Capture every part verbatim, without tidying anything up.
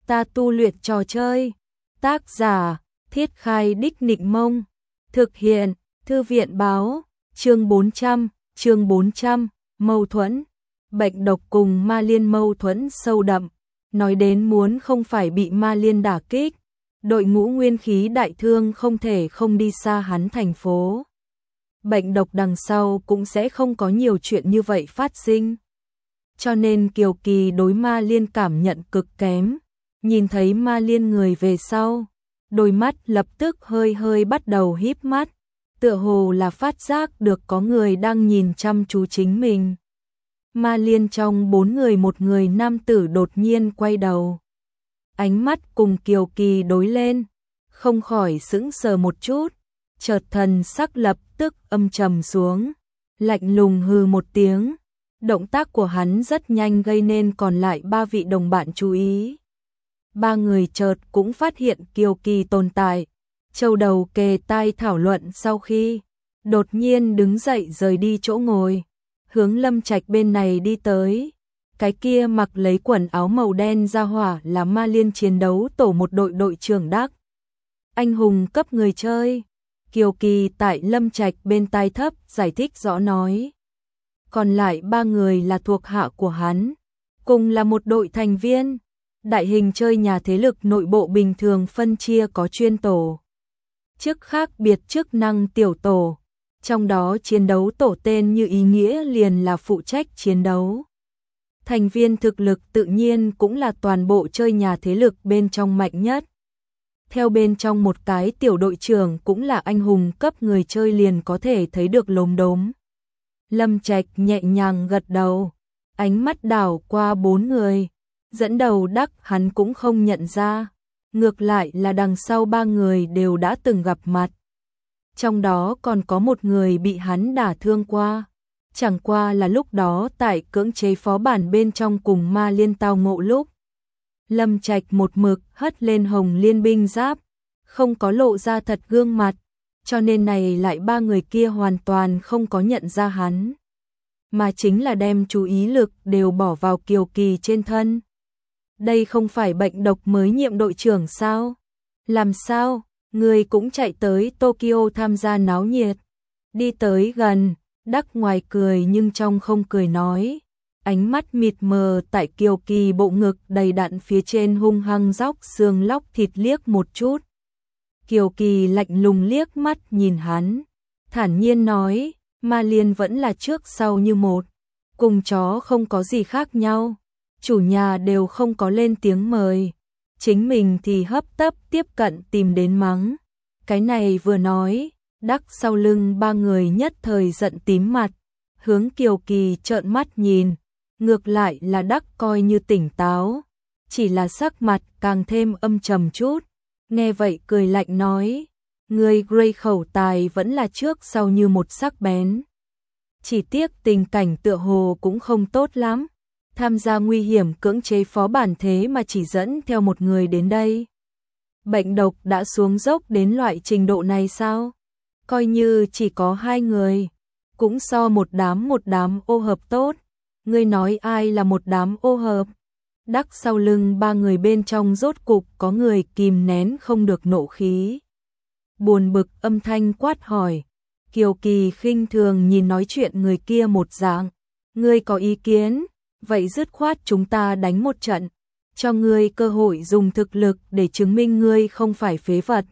ta tu luyện trò chơi. Tác giả, Thiết Khai Đích Nịnh Mông. Thực hiện, Thư viện báo. Chương bốn trăm, chương bốn trăm, mâu thuẫn. Bệnh độc cùng Ma Liên mâu thuẫn sâu đậm. Nói đến muốn không phải bị Ma Liên đả kích, đội ngũ nguyên khí đại thương không thể không đi xa hắn thành phố. Bệnh độc đằng sau cũng sẽ không có nhiều chuyện như vậy phát sinh. Cho nên Kiều Kỳ đối Ma Liên cảm nhận cực kém. Nhìn thấy Ma Liên người về sau, đôi mắt lập tức hơi hơi bắt đầu híp mắt, tựa hồ là phát giác được có người đang nhìn chăm chú chính mình. Ma Liên trong bốn người một người nam tử đột nhiên quay đầu. Ánh mắt cùng Kiều Kỳ đối lên, không khỏi sững sờ một chút, chợt thần sắc lập tức âm trầm xuống, lạnh lùng hừ một tiếng. Động tác của hắn rất nhanh gây nên còn lại ba vị đồng bạn chú ý. Ba người chợt cũng phát hiện Kiều Kỳ tồn tại, châu đầu kề tai thảo luận sau khi đột nhiên đứng dậy rời đi chỗ ngồi, hướng Lâm Trạch bên này đi tới. Cái kia mặc lấy quần áo màu đen ra hỏa là Ma Liên chiến đấu tổ một đội đội trưởng Đắc. Anh hùng cấp người chơi. Kiều Kỳ tại Lâm Trạch bên tai thấp giải thích rõ nói. Còn lại ba người là thuộc hạ của hắn, cùng là một đội thành viên. Đại hình chơi nhà thế lực nội bộ bình thường phân chia có chuyên tổ, chức khác biệt chức năng tiểu tổ. Trong đó chiến đấu tổ tên như ý nghĩa liền là phụ trách chiến đấu. Thành viên thực lực tự nhiên cũng là toàn bộ chơi nhà thế lực bên trong mạnh nhất. Theo bên trong một cái tiểu đội trưởng cũng là anh hùng cấp người chơi liền có thể thấy được lốm đốm. Lâm Trạch nhẹ nhàng gật đầu, ánh mắt đảo qua bốn người, dẫn đầu Đắc hắn cũng không nhận ra, ngược lại là đằng sau ba người đều đã từng gặp mặt. Trong đó còn có một người bị hắn đả thương qua, chẳng qua là lúc đó tại cưỡng chế phó bản bên trong cùng Ma Liên tao ngộ lúc. Lâm Trạch một mực hất lên hồng liên binh giáp, không có lộ ra thật gương mặt, cho nên này lại ba người kia hoàn toàn không có nhận ra hắn, mà chính là đem chú ý lực đều bỏ vào Kiều Kỳ trên thân. Đây không phải bệnh độc mới nhiệm đội trưởng sao? Làm sao, người cũng chạy tới Tokyo tham gia náo nhiệt? Đi tới gần, Đắc ngoài cười nhưng trong không cười nói, ánh mắt mịt mờ tại Kiều Kỳ bộ ngực đầy đặn phía trên hung hăng róc xương lóc thịt liếc một chút. Kiều Kỳ lạnh lùng liếc mắt nhìn hắn, thản nhiên nói, Ma Liên vẫn là trước sau như một, cùng chó không có gì khác nhau. Chủ nhà đều không có lên tiếng mời, chính mình thì hấp tấp tiếp cận tìm đến mắng. Cái này vừa nói, Đắc sau lưng ba người nhất thời giận tím mặt, hướng Kiều Kỳ trợn mắt nhìn, ngược lại là Đắc coi như tỉnh táo, chỉ là sắc mặt càng thêm âm trầm chút. Nghe vậy cười lạnh nói, người Grey khẩu tài vẫn là trước sau như một sắc bén. Chỉ tiếc tình cảnh tựa hồ cũng không tốt lắm. Tham gia nguy hiểm cưỡng chế phó bản thế mà chỉ dẫn theo một người đến đây. Bệnh độc đã xuống dốc đến loại trình độ này sao? Coi như chỉ có hai người, cũng so một đám một đám ô hợp tốt. Ngươi nói ai là một đám ô hợp? Đắc sau lưng ba người bên trong rốt cục có người kìm nén không được nộ khí. Buồn bực âm thanh quát hỏi. Kiều Kỳ khinh thường nhìn nói chuyện người kia một dạng. Ngươi có ý kiến? Vậy dứt khoát chúng ta đánh một trận, cho ngươi cơ hội dùng thực lực để chứng minh ngươi không phải phế vật.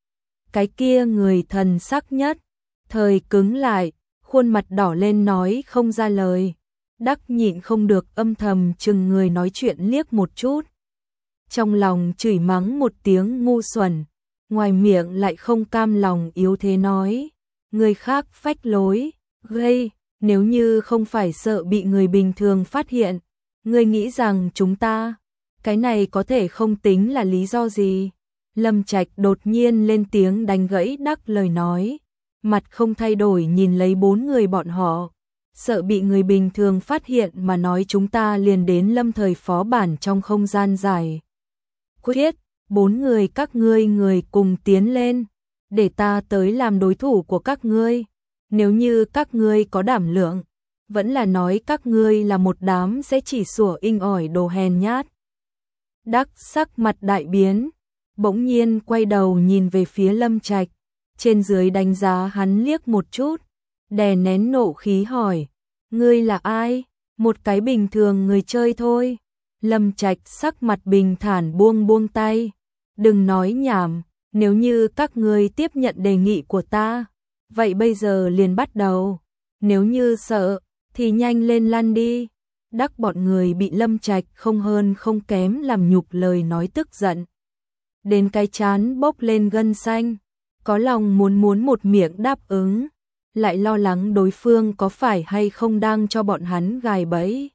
Cái kia người thần sắc nhất thời cứng lại, khuôn mặt đỏ lên nói không ra lời. Đắc nhịn không được âm thầm chừng người nói chuyện liếc một chút, trong lòng chửi mắng một tiếng ngu xuẩn, ngoài miệng lại không cam lòng yếu thế nói, người khác phách lối, gây. Nếu như không phải sợ bị người bình thường phát hiện, ngươi nghĩ rằng chúng ta, cái này có thể không tính là lý do gì? Lâm Trạch đột nhiên lên tiếng đánh gãy Đắc lời nói, mặt không thay đổi nhìn lấy bốn người bọn họ, sợ bị người bình thường phát hiện mà nói chúng ta liền đến lâm thời phó bản trong không gian dài. Quyết, bốn người các ngươi người cùng tiến lên, để ta tới làm đối thủ của các ngươi. Nếu như các ngươi có đảm lượng, vẫn là nói các ngươi là một đám sẽ chỉ sủa inh ỏi đồ hèn nhát. Đắc sắc mặt đại biến, bỗng nhiên quay đầu nhìn về phía Lâm Trạch, trên dưới đánh giá hắn liếc một chút, đè nén nộ khí hỏi, ngươi là ai? Một cái bình thường người chơi thôi. Lâm Trạch sắc mặt bình thản buông buông tay, đừng nói nhảm, nếu như các ngươi tiếp nhận đề nghị của ta, vậy bây giờ liền bắt đầu, nếu như sợ, thì nhanh lên lăn đi. Đắc bọn người bị Lâm Trạch không hơn không kém làm nhục lời nói tức giận. Đến cái chán bốc lên gân xanh, có lòng muốn muốn một miệng đáp ứng, lại lo lắng đối phương có phải hay không đang cho bọn hắn gài bẫy.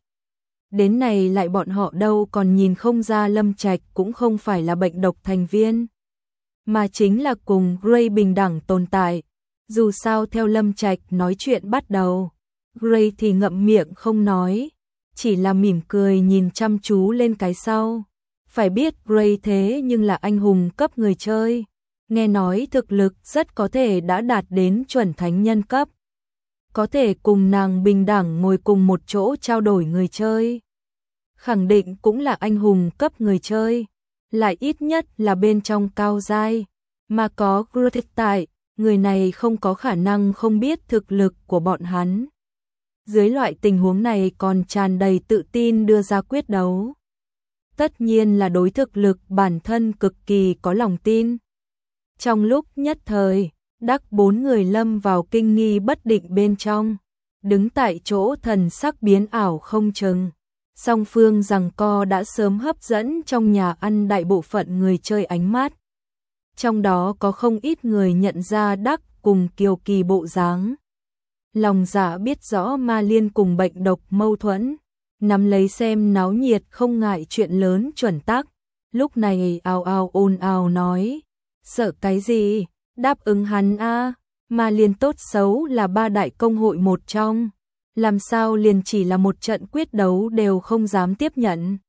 Đến này lại bọn họ đâu còn nhìn không ra Lâm Trạch cũng không phải là bệnh độc thành viên, mà chính là cùng Gray bình đẳng tồn tại. Dù sao theo Lâm Trạch nói chuyện bắt đầu, Gray thì ngậm miệng không nói, chỉ là mỉm cười nhìn chăm chú lên cái sau. Phải biết Gray thế nhưng là anh hùng cấp người chơi, nghe nói thực lực rất có thể đã đạt đến chuẩn thánh nhân cấp, có thể cùng nàng bình đẳng ngồi cùng một chỗ trao đổi người chơi. Khẳng định cũng là anh hùng cấp người chơi, lại ít nhất là bên trong cao giai, mà có Gray tại, người này không có khả năng không biết thực lực của bọn hắn. Dưới loại tình huống này còn tràn đầy tự tin đưa ra quyết đấu. Tất nhiên là đối thực lực bản thân cực kỳ có lòng tin. Trong lúc nhất thời, Đắc bốn người lâm vào kinh nghi bất định bên trong, đứng tại chỗ thần sắc biến ảo không chừng. Song phương giằng co đã sớm hấp dẫn trong nhà ăn đại bộ phận người chơi ánh mắt. Trong đó có không ít người nhận ra Đắc cùng Kiều Kỳ bộ dáng. Lòng dạ biết rõ Ma Liên cùng bệnh độc mâu thuẫn, nắm lấy xem náo nhiệt không ngại chuyện lớn chuẩn tắc. Lúc này ào ào ồn ào nói, sợ cái gì, đáp ứng hắn a, Ma Liên tốt xấu là ba đại công hội một trong, làm sao liền chỉ là một trận quyết đấu đều không dám tiếp nhận.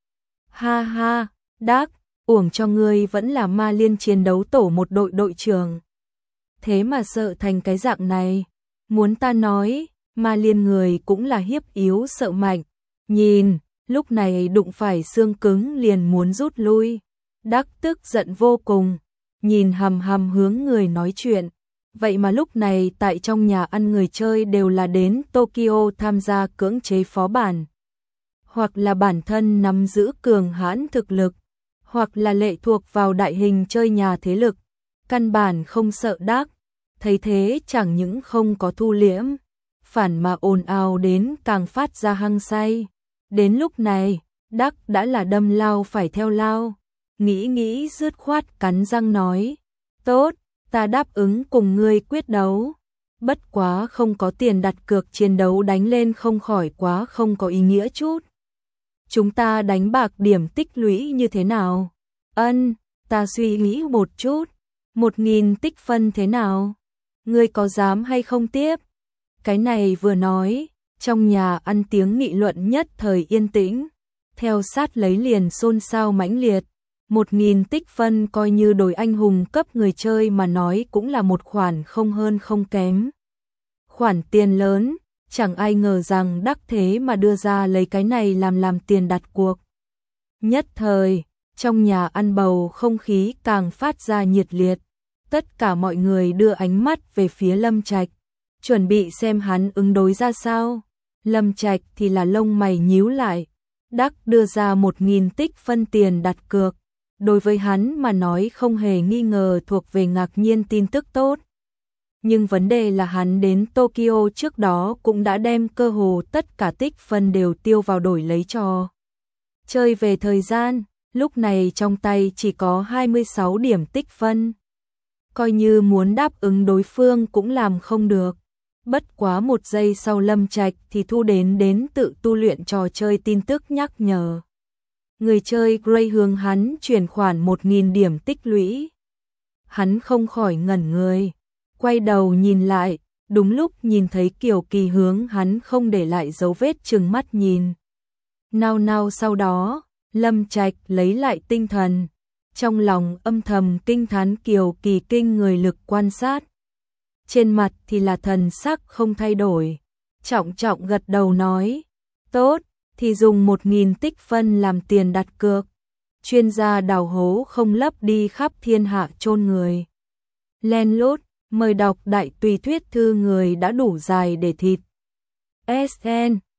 Ha ha, Đắc, uổng cho ngươi vẫn là Ma Liên chiến đấu tổ một đội đội trưởng. Thế mà sợ thành cái dạng này, muốn ta nói, Ma Liên người cũng là hiếp yếu sợ mạnh. Nhìn, lúc này đụng phải xương cứng liền muốn rút lui. Đắc tức giận vô cùng, nhìn hầm hầm hướng người nói chuyện. Vậy mà lúc này tại trong nhà ăn người chơi đều là đến Tokyo tham gia cưỡng chế phó bản. Hoặc là bản thân nắm giữ cường hãn thực lực, hoặc là lệ thuộc vào đại hình chơi nhà thế lực. Căn bản không sợ Đắc, thấy thế chẳng những không có thu liễm, phản mà ồn ào đến càng phát ra hăng say. Đến lúc này, Đắc đã là đâm lao phải theo lao, nghĩ nghĩ dứt khoát cắn răng nói, tốt, ta đáp ứng cùng ngươi quyết đấu, bất quá không có tiền đặt cược chiến đấu đánh lên không khỏi quá không có ý nghĩa chút. Chúng ta đánh bạc điểm tích lũy như thế nào? Ân, ta suy nghĩ một chút, một nghìn tích phân thế nào? Ngươi có dám hay không tiếp? Cái này vừa nói, trong nhà ăn tiếng nghị luận nhất thời yên tĩnh, theo sát lấy liền xôn xao mãnh liệt. Một nghìn tích phân coi như đổi anh hùng cấp người chơi mà nói cũng là một khoản không hơn không kém. Khoản tiền lớn, chẳng ai ngờ rằng Đắc thế mà đưa ra lấy cái này làm làm tiền đặt cuộc. Nhất thời, trong nhà ăn bầu không khí càng phát ra nhiệt liệt. Tất cả mọi người đưa ánh mắt về phía Lâm Trạch, chuẩn bị xem hắn ứng đối ra sao. Lâm Trạch thì là lông mày nhíu lại. Đắc đưa ra một nghìn tích phân tiền đặt cược. Đối với hắn mà nói không hề nghi ngờ thuộc về ngạc nhiên tin tức tốt. Nhưng vấn đề là hắn đến Tokyo trước đó cũng đã đem cơ hồ tất cả tích phân đều tiêu vào đổi lấy trò chơi về thời gian, lúc này trong tay chỉ có hai mươi sáu điểm tích phân. Coi như muốn đáp ứng đối phương cũng làm không được. Bất quá một giây sau Lâm Trạch thì thu đến đến tự tu luyện trò chơi tin tức nhắc nhở. Người chơi Gray hướng hắn chuyển khoản một nghìn điểm tích lũy. Hắn không khỏi ngẩn người, quay đầu nhìn lại, đúng lúc nhìn thấy Kiều Kỳ hướng hắn không để lại dấu vết trừng mắt nhìn. Nào nào sau đó, Lâm Trạch lấy lại tinh thần, trong lòng âm thầm kinh thán Kiều Kỳ kinh người lực quan sát. Trên mặt thì là thần sắc không thay đổi, trọng trọng gật đầu nói, tốt, thì dùng một nghìn tích phân làm tiền đặt cược. chuyên gia đào hố không lấp đi khắp thiên hạ chôn người. Len lút, mời đọc đại tùy thuyết thư người đã đủ dài để thịt. ét en